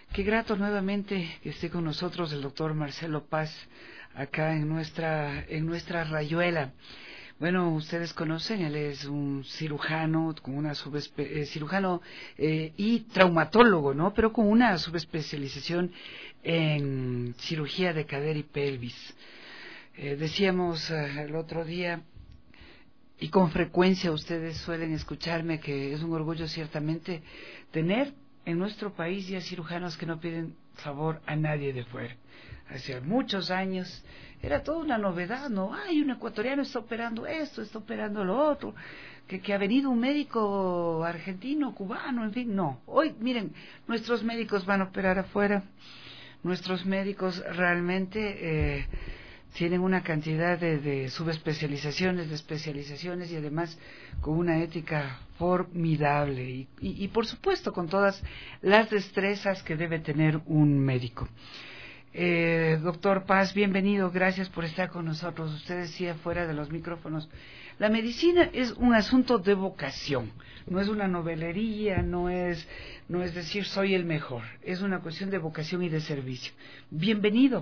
Qué grato nuevamente que esté con nosotros el doctor Marcelo Paz acá en nuestra rayuela. Bueno, ustedes conocen, él es un cirujano con una cirujano y traumatólogo, ¿no? Pero con una subespecialización en cirugía de cadera y pelvis. Decíamos el otro día, y con frecuencia ustedes suelen escucharme, que es un orgullo ciertamente tener en nuestro país ya cirujanos que no piden favor a nadie de fuera. Hace muchos años era toda una novedad, ¿no? Ay, un ecuatoriano está operando esto, está operando lo otro, que ha venido un médico argentino, cubano, en fin, no. Hoy, miren, nuestros médicos van a operar afuera, nuestros médicos realmente tienen una cantidad de subespecializaciones, de especializaciones y además con una ética formidable y por supuesto con todas las destrezas que debe tener un médico. Doctor Paz, bienvenido, gracias por estar con nosotros. Usted decía fuera de los micrófonos, la medicina es un asunto de vocación, no es una novelería, no es decir soy el mejor, es una cuestión de vocación y de servicio. Bienvenido.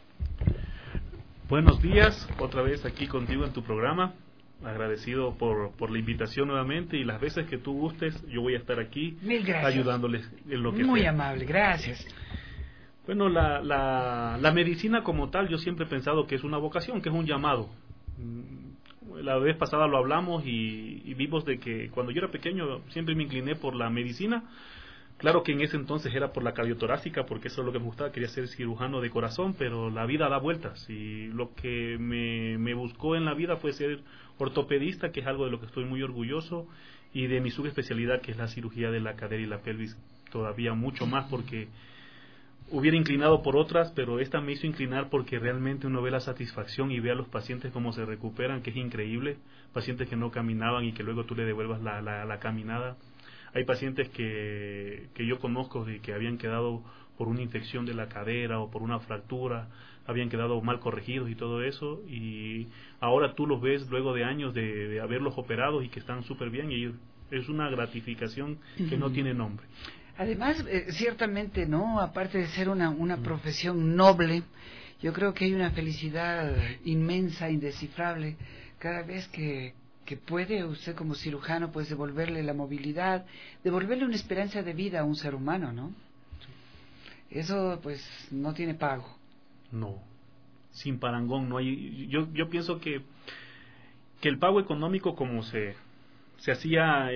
Buenos días, otra vez aquí contigo en tu programa. Agradecido por la invitación nuevamente y las veces que tú gustes, yo voy a estar aquí ayudándoles en lo que Muy sea. amable, gracias. Bueno, la medicina como tal, yo siempre he pensado que es una vocación, que es un llamado. La vez pasada lo hablamos y vimos de que cuando yo era pequeño siempre me incliné por la medicina. Claro que en ese entonces era por la cardiotorácica, porque eso es lo que me gustaba, quería ser cirujano de corazón, pero la vida da vueltas y lo que me buscó en la vida fue ser ortopedista, que es algo de lo que estoy muy orgulloso, y de mi subespecialidad, que es la cirugía de la cadera y la pelvis, todavía mucho más, porque hubiera inclinado por otras, pero esta me hizo inclinar porque realmente uno ve la satisfacción y ve a los pacientes cómo se recuperan, que es increíble, pacientes que no caminaban y que luego tú le devuelvas la caminada. Hay pacientes que yo conozco de que habían quedado por una infección de la cadera o por una fractura, habían quedado mal corregidos y todo eso, y ahora tú los ves luego de años de haberlos operado y que están súper bien, y es una gratificación que no tiene nombre. Además, ciertamente, ¿no? Aparte de ser una profesión noble, yo creo que hay una felicidad inmensa, indescifrable, cada vez que puede usted como cirujano pues devolverle la movilidad, devolverle una esperanza de vida a un ser humano, ¿no? Eso pues no tiene pago. No, sin parangón no hay. Yo pienso que el pago económico como se hacía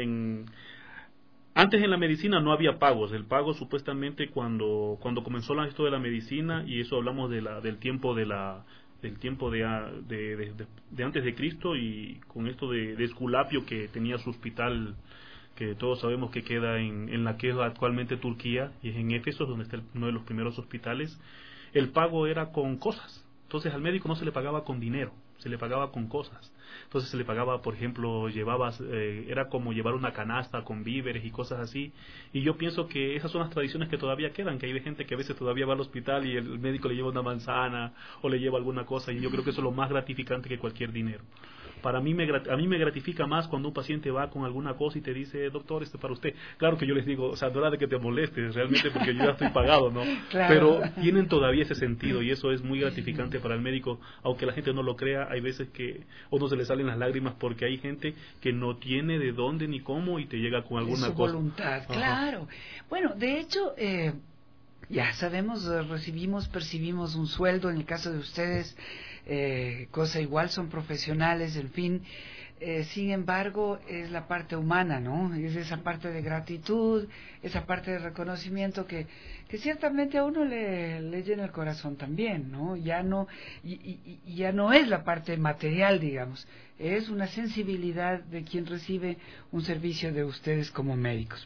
antes en la medicina no había pagos. El pago supuestamente cuando comenzó esto de la medicina, y eso hablamos del tiempo del tiempo de antes de Cristo, y con esto de Esculapio, que tenía su hospital que todos sabemos que queda en la que es actualmente Turquía, y es en Éfeso donde está uno de los primeros hospitales. El pago era con cosas. Entonces al médico no se le pagaba con dinero, se le pagaba con cosas. Entonces se le pagaba, por ejemplo, era como llevar una canasta con víveres y cosas así. Y yo pienso que esas son las tradiciones que todavía quedan, que hay gente que a veces todavía va al hospital y el médico le lleva una manzana o le lleva alguna cosa, y yo creo que eso es lo más gratificante que cualquier dinero. A mí me gratifica más cuando un paciente va con alguna cosa y te dice, doctor, esto es para usted. Claro que yo les digo, o sea, no era de que te molestes realmente, porque yo ya estoy pagado, ¿no? Claro. Pero tienen todavía ese sentido, y eso es muy gratificante para el médico, aunque la gente no lo crea. Hay veces que a uno se le salen las lágrimas porque hay gente que no tiene de dónde ni cómo y te llega con alguna su cosa. Voluntad, Ajá. Claro. Bueno, de hecho, ya sabemos, percibimos un sueldo, en el caso de ustedes, cosa igual, son profesionales, en fin. Sin embargo, es la parte humana, ¿no? Es esa parte de gratitud, esa parte de reconocimiento que ciertamente a uno le llena el corazón también, ¿no? Ya no es la parte material, digamos, es una sensibilidad de quien recibe un servicio de ustedes como médicos.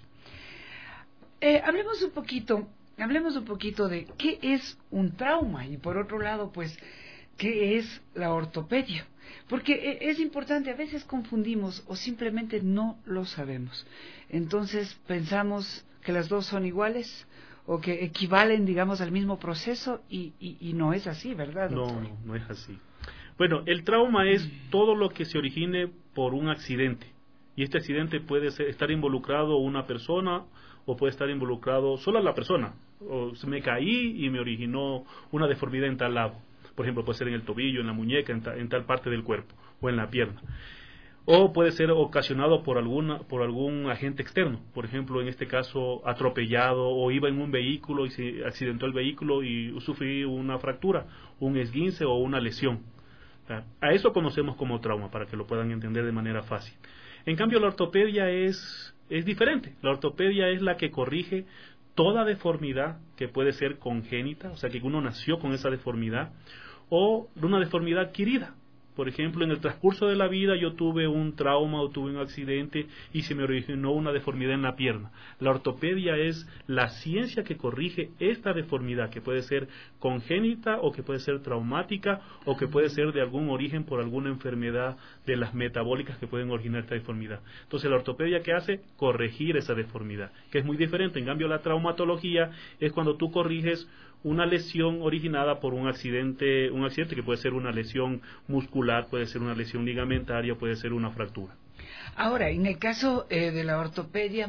Hablemos un poquito de qué es un trauma y por otro lado, pues, qué es la ortopedia. Porque es importante, a veces confundimos o simplemente no lo sabemos. Entonces pensamos que las dos son iguales o que equivalen, digamos, al mismo proceso y no es así, ¿verdad, doctor? No es así. Bueno, el trauma es todo lo que se origine por un accidente. Y este accidente puede estar involucrado una persona o puede estar involucrado solo la persona. O se me caí y me originó una deformidad en tal lado. Por ejemplo, puede ser en el tobillo, en la muñeca, en tal parte del cuerpo o en la pierna. O puede ser ocasionado por algún agente externo. Por ejemplo, en este caso, atropellado o iba en un vehículo y se accidentó el vehículo y sufrí una fractura, un esguince o una lesión. A eso conocemos como trauma, para que lo puedan entender de manera fácil. En cambio, la ortopedia es diferente. La ortopedia es la que corrige toda deformidad que puede ser congénita, o sea, que uno nació con esa deformidad, o una deformidad adquirida. Por ejemplo, en el transcurso de la vida yo tuve un trauma o tuve un accidente y se me originó una deformidad en la pierna. La ortopedia es la ciencia que corrige esta deformidad, que puede ser congénita o que puede ser traumática o que puede ser de algún origen por alguna enfermedad de las metabólicas que pueden originar esta deformidad. Entonces, la ortopedia, ¿qué hace? Corregir esa deformidad, que es muy diferente. En cambio, la traumatología es cuando tú corriges una lesión originada por un accidente que puede ser una lesión muscular, puede ser una lesión ligamentaria, puede ser una fractura. Ahora, en el caso de la ortopedia,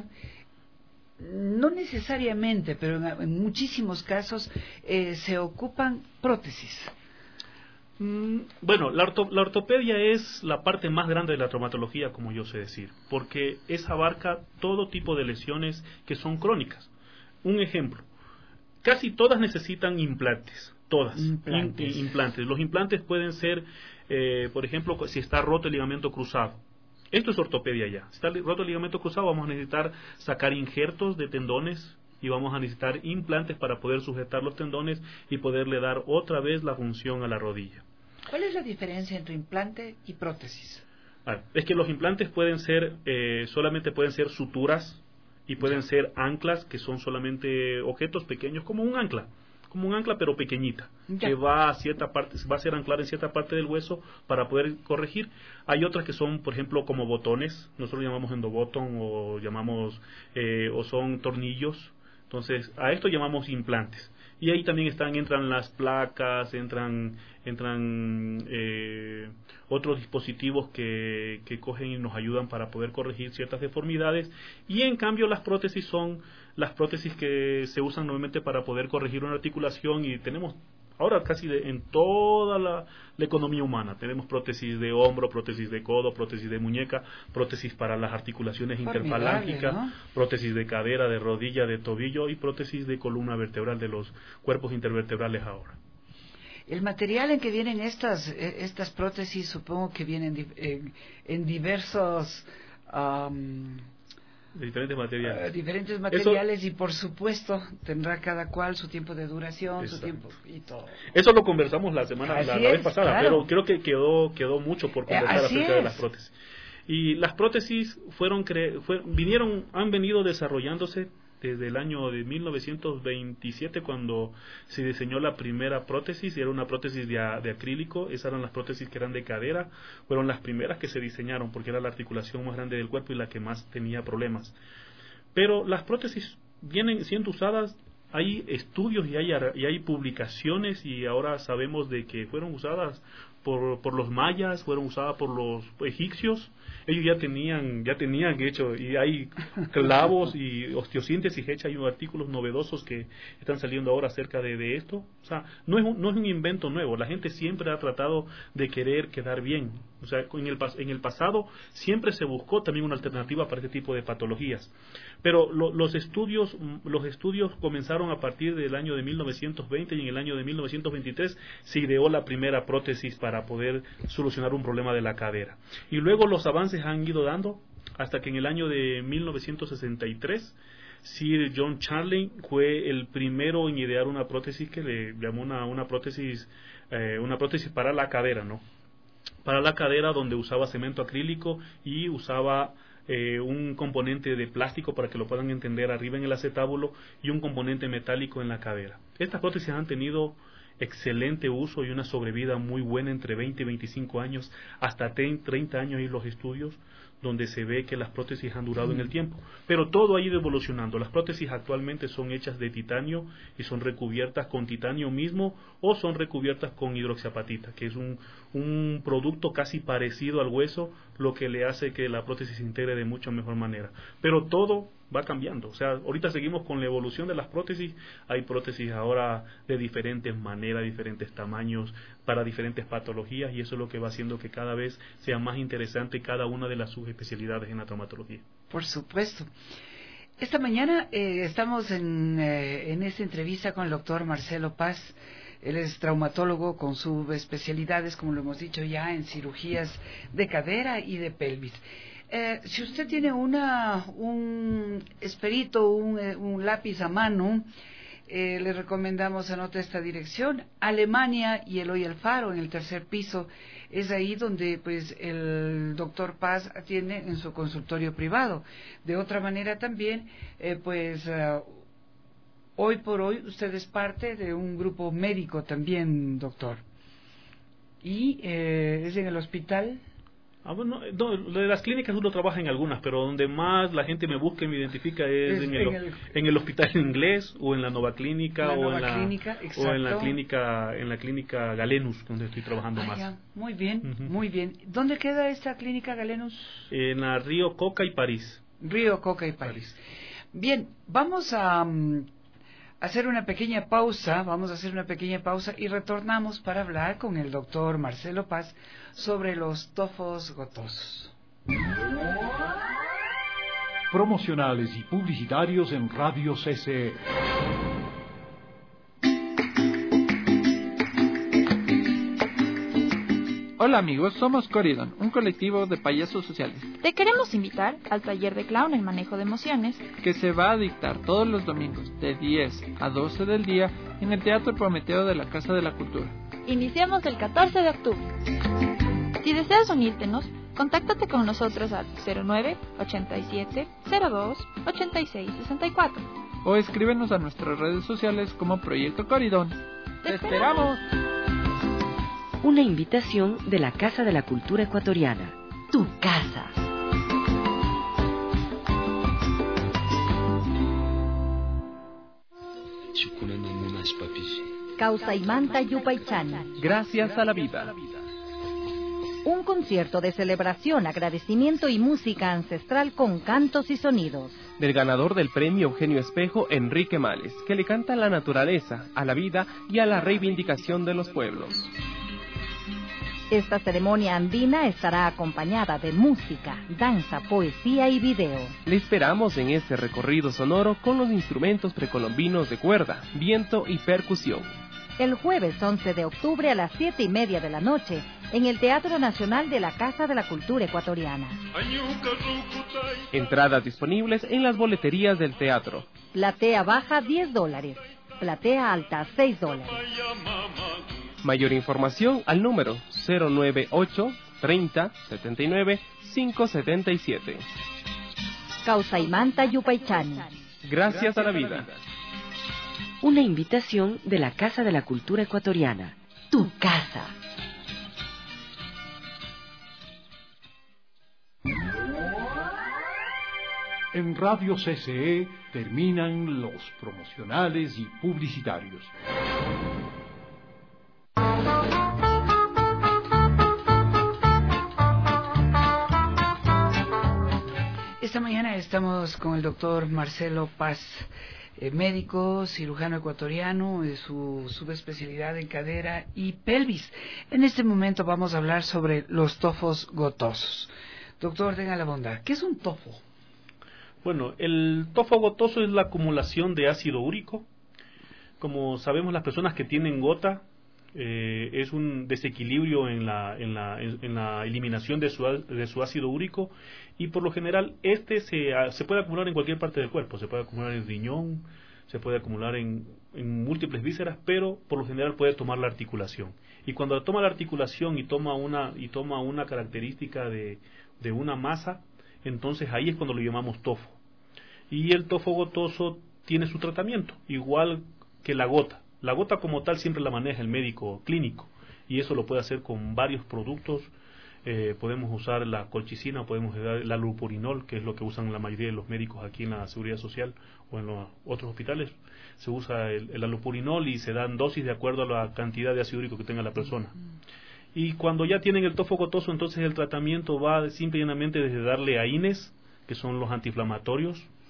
no necesariamente, pero en muchísimos casos se ocupan prótesis. Bueno, la ortopedia es la parte más grande de la traumatología, como yo sé decir, porque abarca todo tipo de lesiones que son crónicas. Un ejemplo. Casi todas necesitan implantes, todas, implantes. Los implantes pueden ser, por ejemplo, si está roto el ligamento cruzado. Esto es ortopedia ya. Si está roto el ligamento cruzado, vamos a necesitar sacar injertos de tendones y vamos a necesitar implantes para poder sujetar los tendones y poderle dar otra vez la función a la rodilla. ¿Cuál es la diferencia entre implante y prótesis? Es que los implantes pueden ser, solamente pueden ser suturas, y pueden ser anclas, que son solamente objetos pequeños, como un ancla pero pequeñita, que va a cierta parte, va a ser anclada en cierta parte del hueso para poder corregir. Hay otras que son, por ejemplo, como botones, nosotros llamamos endobotón o o son tornillos. Entonces, a esto llamamos implantes. Y ahí también entran las placas, entran otros dispositivos que cogen y nos ayudan para poder corregir ciertas deformidades. Y en cambio las prótesis son las prótesis que se usan normalmente para poder corregir una articulación, y tenemos ahora casi en toda la economía humana. Tenemos prótesis de hombro, prótesis de codo, prótesis de muñeca, prótesis para las articulaciones interfalángicas, ¿no? Prótesis de cadera, de rodilla, de tobillo y prótesis de columna vertebral de los cuerpos intervertebrales ahora. El material en que vienen estas prótesis, supongo que vienen en diversos... de diferentes materiales. Diferentes materiales. Eso, y por supuesto tendrá cada cual su tiempo de duración, exacto, su tiempo y todo. Eso lo conversamos la vez pasada, claro. Pero creo que quedó mucho por conversar acerca de las prótesis. Y las prótesis han venido desarrollándose desde el año de 1927, cuando se diseñó la primera prótesis. Era una prótesis de acrílico. Esas eran las prótesis que eran de cadera, fueron las primeras que se diseñaron porque era la articulación más grande del cuerpo y la que más tenía problemas. Pero las prótesis vienen siendo usadas, hay estudios y hay publicaciones, y ahora sabemos de que fueron usadas por los mayas, fueron usadas por los egipcios. Ellos ya tenían hecho, y hay clavos y osteosíntesis hecha, hay unos artículos novedosos que están saliendo ahora acerca de esto. O sea, no es un invento nuevo. La gente siempre ha tratado de querer quedar bien. O sea, en el pasado siempre se buscó también una alternativa para este tipo de patologías. Pero los estudios comenzaron a partir del año de 1920, y en el año de 1923 se ideó la primera prótesis para poder solucionar un problema de la cadera. Y luego los avances han ido dando hasta que en el año de 1963 Sir John Charley fue el primero en idear una prótesis que le llamó una prótesis para la cadera, ¿no? Para la cadera, donde usaba cemento acrílico y usaba un componente de plástico, para que lo puedan entender, arriba en el acetábulo, y un componente metálico en la cadera. Estas prótesis han tenido excelente uso y una sobrevida muy buena, entre 20 y 25 años, hasta 30 años en los estudios, donde se ve que las prótesis han durado en el tiempo. Pero todo ha ido evolucionando. Las prótesis actualmente son hechas de titanio y son recubiertas con titanio mismo, o son recubiertas con hidroxiapatita, que es un producto casi parecido al hueso, lo que le hace que la prótesis se integre de mucha mejor manera. Pero todo va cambiando. O sea, ahorita seguimos con la evolución de las prótesis. Hay prótesis ahora de diferentes maneras, diferentes tamaños, para diferentes patologías, y eso es lo que va haciendo que cada vez sea más interesante cada una de las subespecialidades en la traumatología. Por supuesto. Esta mañana estamos en esta entrevista con el doctor Marcelo Paz. Él es traumatólogo con subespecialidades, como lo hemos dicho ya, en cirugías de cadera y de pelvis. Si usted tiene un esperito, un lápiz a mano, le recomendamos anote esta dirección: Alemania y Eloy Alfaro, en el 3er piso. Es ahí donde pues el doctor Paz atiende en su consultorio privado. De otra manera también, hoy por hoy usted es parte de un grupo médico también, doctor. Y es en el hospital. Bueno, no, lo de las clínicas uno trabaja en algunas, pero donde más la gente me busca y me identifica es en el hospital inglés, o en la Nova Clínica, o en la clínica Galenus, donde estoy trabajando más. Ya. Muy bien, muy bien. ¿Dónde queda esta clínica Galenus? En la Río Coca y París. Río Coca y París. Bien, vamos a hacer una pequeña pausa, y retornamos para hablar con el doctor Marcelo Paz sobre los tofos gotosos. Promocionales y publicitarios en Radio CCE. Hola amigos, somos Coridon, un colectivo de payasos sociales. Te queremos invitar al taller de clown El Manejo de Emociones, que se va a dictar todos los domingos de 10 a 12 del día en el Teatro Prometeo de la Casa de la Cultura. Iniciamos el 14 de octubre. Si deseas unírtenos, contáctate con nosotros al 09 87 02 86 64. O escríbenos a nuestras redes sociales como Proyecto Coridon. ¡Te esperamos! Una invitación de la Casa de la Cultura Ecuatoriana. Tu casa. Causaimanta Yupaychana. Gracias a la vida. Un concierto de celebración, agradecimiento y música ancestral con cantos y sonidos. Del ganador del premio Eugenio Espejo, Enrique Males, que le canta a la naturaleza, a la vida y a la reivindicación de los pueblos. Esta ceremonia andina estará acompañada de música, danza, poesía y video. Le esperamos en este recorrido sonoro con los instrumentos precolombinos de cuerda, viento y percusión. El jueves 11 de octubre a las 7:30 de la noche, en el Teatro Nacional de la Casa de la Cultura Ecuatoriana. Entradas disponibles en las boleterías del teatro. Platea baja $10, platea alta $6. Mayor información al número 098 30 79 577. Causaimanta Yupaychani. Gracias a la vida. Una invitación de la Casa de la Cultura Ecuatoriana. Tu casa. En Radio CCE terminan los promocionales y publicitarios. Esta mañana estamos con el doctor Marcelo Paz, médico, cirujano ecuatoriano, de su subespecialidad en cadera y pelvis. En este momento vamos a hablar sobre los tofos gotosos. Doctor, tenga la bondad, ¿qué es un tofo? Bueno, el tofo gotoso es la acumulación de ácido úrico. Como sabemos, las personas que tienen gota, es un desequilibrio en la eliminación de su ácido úrico, y por lo general se puede acumular en cualquier parte del cuerpo. Se puede acumular en el riñón, se puede acumular en múltiples vísceras, pero por lo general puede tomar la articulación. Y cuando toma la articulación y toma una característica de una masa, entonces ahí es cuando lo llamamos tofo. Y el tofo gotoso tiene su tratamiento, igual que la gota. La gota como tal siempre la maneja el médico clínico, y eso lo puede hacer con varios productos. Podemos usar la colchicina, podemos usar la lupurinol, que es lo que usan la mayoría de los médicos aquí en la Seguridad Social o en los otros hospitales. Se usa el alupurinol y se dan dosis de acuerdo a la cantidad de ácido úrico que tenga la persona. Y cuando ya tienen el tofo gotoso, entonces el tratamiento va simple y llanamente desde darle AINES, que son los antiinflamatorios,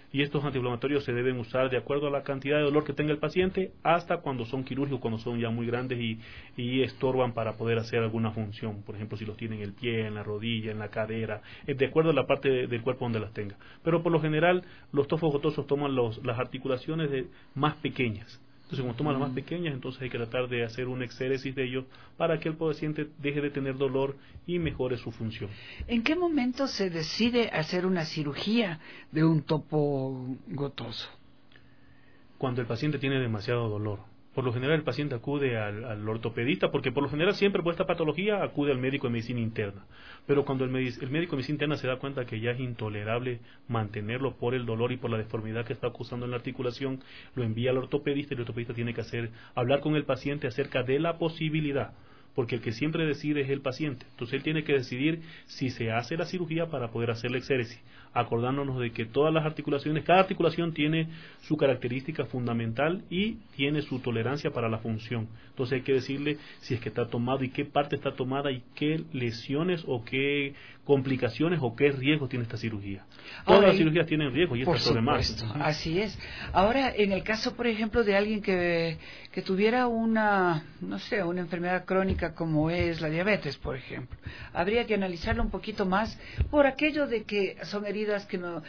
y estos antiinflamatorios se deben usar de acuerdo a la cantidad de dolor que tenga el paciente, hasta cuando son quirúrgicos, cuando son ya muy grandes y estorban para poder hacer alguna función. Por ejemplo, si los tiene en el pie, en la rodilla, en la cadera, de acuerdo a la parte del cuerpo donde las tenga. Pero por lo general, los tofos gotosos toman las articulaciones más pequeñas. Entonces, como toman las más pequeñas, entonces hay que tratar de hacer un exéresis de ellos para que el paciente deje de tener dolor y mejore su función. ¿En qué momento se decide hacer una cirugía de un topo gotoso? Cuando el paciente tiene demasiado dolor. Por lo general el paciente acude al ortopedista, porque por lo general siempre por esta patología acude al médico de medicina interna. Pero cuando el médico de medicina interna se da cuenta que ya es intolerable mantenerlo por el dolor y por la deformidad que está acusando en la articulación, lo envía al ortopedista y el ortopedista tiene que hablar con el paciente acerca de la posibilidad, porque el que siempre decide es el paciente. Entonces él tiene que decidir si se hace la cirugía para poder hacer la exéresis, acordándonos de que todas las articulaciones, cada articulación tiene su característica fundamental y tiene su tolerancia para la función. Entonces hay que decirle si es que está tomado y qué parte está tomada y qué lesiones o qué complicaciones o qué riesgo tiene esta cirugía. Todas las cirugías tienen riesgo y esta sobre más. Así es. Ahora, en el caso, por ejemplo, de alguien que tuviera una enfermedad crónica como es la diabetes, por ejemplo, habría que analizarlo un poquito más por aquello de que son heridas que no,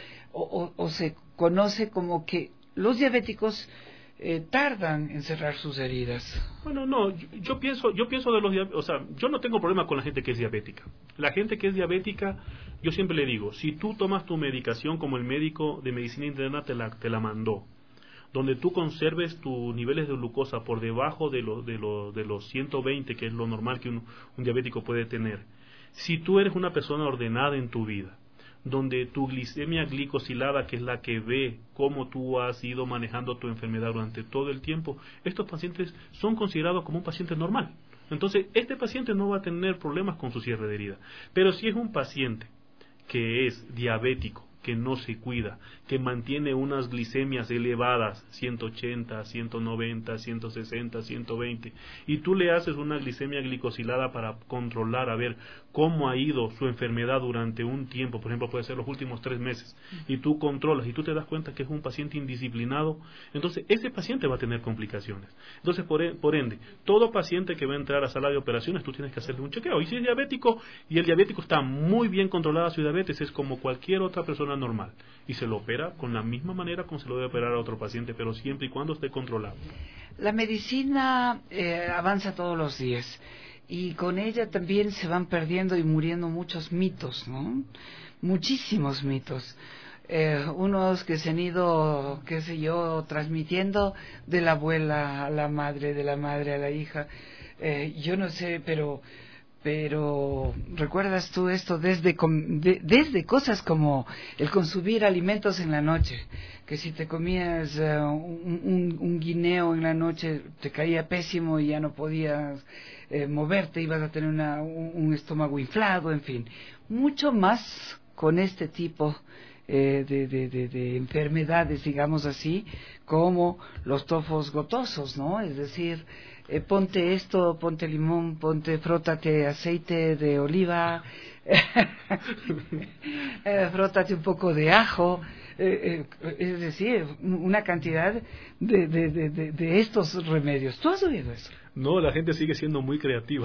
o se conoce como que los diabéticos tardan en cerrar sus heridas. Bueno, no, yo pienso de los diabéticos, o sea, yo no tengo problema con la gente que es diabética. La gente que es diabética, yo siempre le digo, si tú tomas tu medicación como el médico de medicina interna te la mandó, donde tú conserves tus niveles de glucosa por debajo de los 120, que es lo normal que un diabético puede tener. Si tú eres una persona ordenada en tu vida, donde tu glicemia glicosilada, que es la que ve cómo tú has ido manejando tu enfermedad durante todo el tiempo, estos pacientes son considerados como un paciente normal. Entonces, este paciente no va a tener problemas con su cierre de herida. Pero si es un paciente que es diabético, que no se cuida, que mantiene unas glicemias elevadas, 180, 190, 160, 120, y tú le haces una glicemia glicosilada para controlar, a ver cómo ha ido su enfermedad durante un tiempo, por ejemplo puede ser los últimos 3 meses, y tú controlas, y tú te das cuenta que es un paciente indisciplinado, entonces ese paciente va a tener complicaciones. Entonces, por ende, todo paciente que va a entrar a sala de operaciones, tú tienes que hacerle un chequeo, y si es diabético, y el diabético está muy bien controlada su diabetes, es como cualquier otra persona normal, y se lo opera con la misma manera como se lo debe operar a otro paciente, pero siempre y cuando esté controlado. La medicina avanza todos los días y con ella también se van perdiendo y muriendo muchos mitos, ¿no? Muchísimos mitos. Unos que se han ido, qué sé yo, transmitiendo de la abuela a la madre, de la madre a la hija. Yo no sé, pero ¿recuerdas tú esto desde cosas como el consumir alimentos en la noche? Que si te comías un guineo en la noche te caía pésimo y ya no podías moverte, ibas a tener un estómago inflado, en fin. Mucho más con este tipo de enfermedades, digamos así, como los tofos gotosos, ¿no? Es decir, ponte esto, ponte limón, frótate aceite de oliva, frótate un poco de ajo, es decir, una cantidad de estos remedios. ¿Tú has oído eso? No, la gente sigue siendo muy creativa.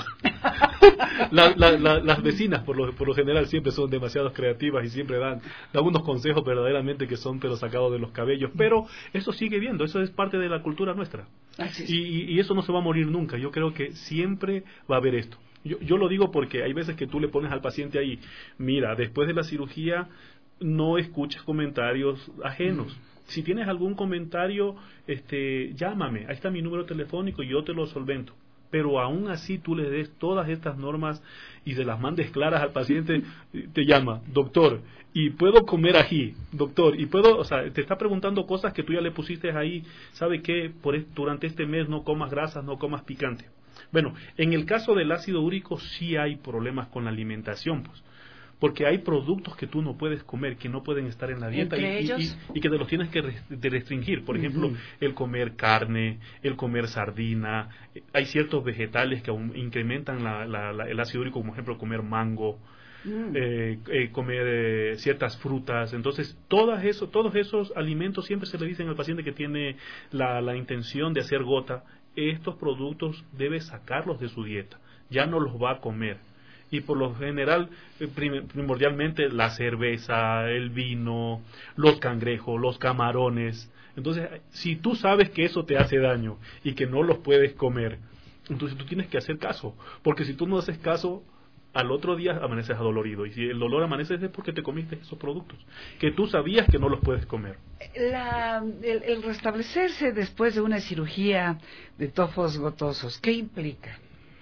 Las vecinas, por lo general, siempre son demasiado creativas y siempre dan unos consejos verdaderamente que son pero sacados de los cabellos. Pero eso sigue viendo, eso es parte de la cultura nuestra. Y eso no se va a morir nunca. Yo creo que siempre va a haber esto. Yo lo digo porque hay veces que tú le pones al paciente ahí, mira, después de la cirugía no escuches comentarios ajenos. Si tienes algún comentario, llámame, ahí está mi número telefónico y yo te lo solvento. Pero aún así tú le des todas estas normas y se las mandes claras al paciente, te llama, doctor, y puedo comer ají, doctor, y puedo, o sea, te está preguntando cosas que tú ya le pusiste ahí, ¿sabe qué? Durante este mes no comas grasas, no comas picante. Bueno, en el caso del ácido úrico sí hay problemas con la alimentación, pues. Porque hay productos que tú no puedes comer, que no pueden estar en la dieta y que te los tienes que restringir. Por ejemplo, el comer carne, el comer sardina. Hay ciertos vegetales que incrementan el ácido úrico, como por ejemplo comer mango. comer ciertas frutas. Entonces, todos esos alimentos siempre se le dicen al paciente que tiene la intención de hacer gota, estos productos debe sacarlos de su dieta, ya no los va a comer. Y por lo general, primordialmente la cerveza, el vino, los cangrejos, los camarones. Entonces, si tú sabes que eso te hace daño y que no los puedes comer, entonces tú tienes que hacer caso, porque si tú no haces caso, al otro día amaneces adolorido, y si el dolor amanece es porque te comiste esos productos, que tú sabías que no los puedes comer. El restablecerse después de una cirugía de tofos gotosos, ¿qué implica?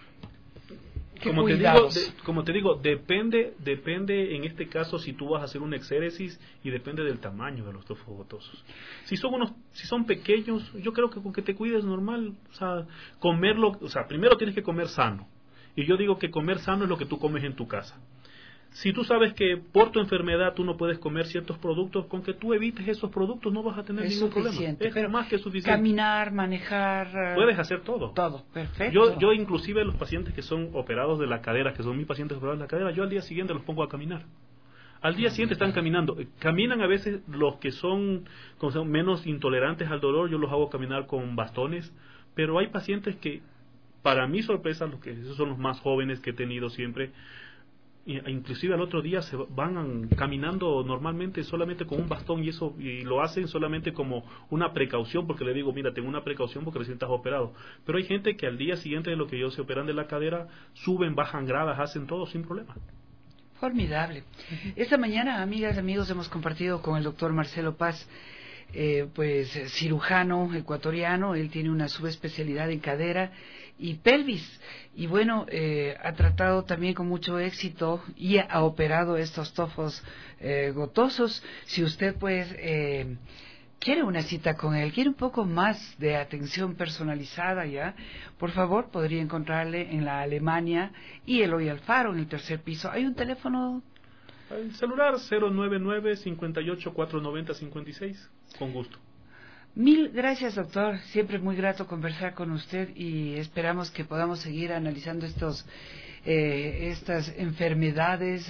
Como te digo, depende en este caso si tú vas a hacer un exéresis y depende del tamaño de los tofos gotosos. Si son pequeños, yo creo que con que te cuides normal, o sea, comerlo, o sea, primero tienes que comer sano. Y yo digo que comer sano es lo que tú comes en tu casa. Si tú sabes que por tu enfermedad tú no puedes comer ciertos productos, con que tú evites esos productos no vas a tener ningún problema. Es más que suficiente. Caminar, manejar... Puedes hacer todo. Todo, perfecto. Yo inclusive los pacientes que son operados de la cadera, que son mis pacientes operados de la cadera, yo al día siguiente los pongo a caminar. Al día siguiente están caminando. Caminan a veces los que son menos intolerantes al dolor, yo los hago caminar con bastones, pero hay pacientes que, para mi sorpresa, esos son los más jóvenes que he tenido siempre, inclusive al otro día se van caminando normalmente solamente con un bastón y lo hacen solamente como una precaución, porque le digo, mira, tengo una precaución porque recién estás operado. Pero hay gente que al día siguiente de lo que ellos se operan de la cadera, suben, bajan gradas, hacen todo sin problema. Formidable. Esta mañana, amigas y amigos, hemos compartido con el doctor Marcelo Paz, pues cirujano ecuatoriano. Él tiene una subespecialidad en cadera y pelvis, y bueno, ha tratado también con mucho éxito y ha operado estos tofos gotosos. Si usted pues quiere una cita con él, quiere un poco más de atención personalizada, ya, por favor, podría encontrarle en la Alemania y Eloy Alfaro en el tercer piso. Hay un teléfono, el celular 099-58-490-56, con gusto. Mil gracias, doctor. Siempre muy grato conversar con usted y esperamos que podamos seguir analizando estas enfermedades,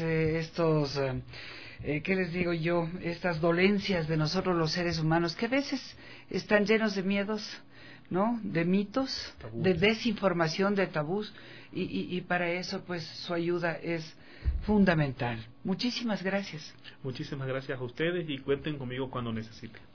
¿qué les digo yo? Estas dolencias de nosotros los seres humanos, que a veces están llenos de miedos, ¿no? De mitos, tabús, de desinformación, de tabús, y para eso, pues, su ayuda es fundamental. Muchísimas gracias. Muchísimas gracias a ustedes y cuenten conmigo cuando necesiten.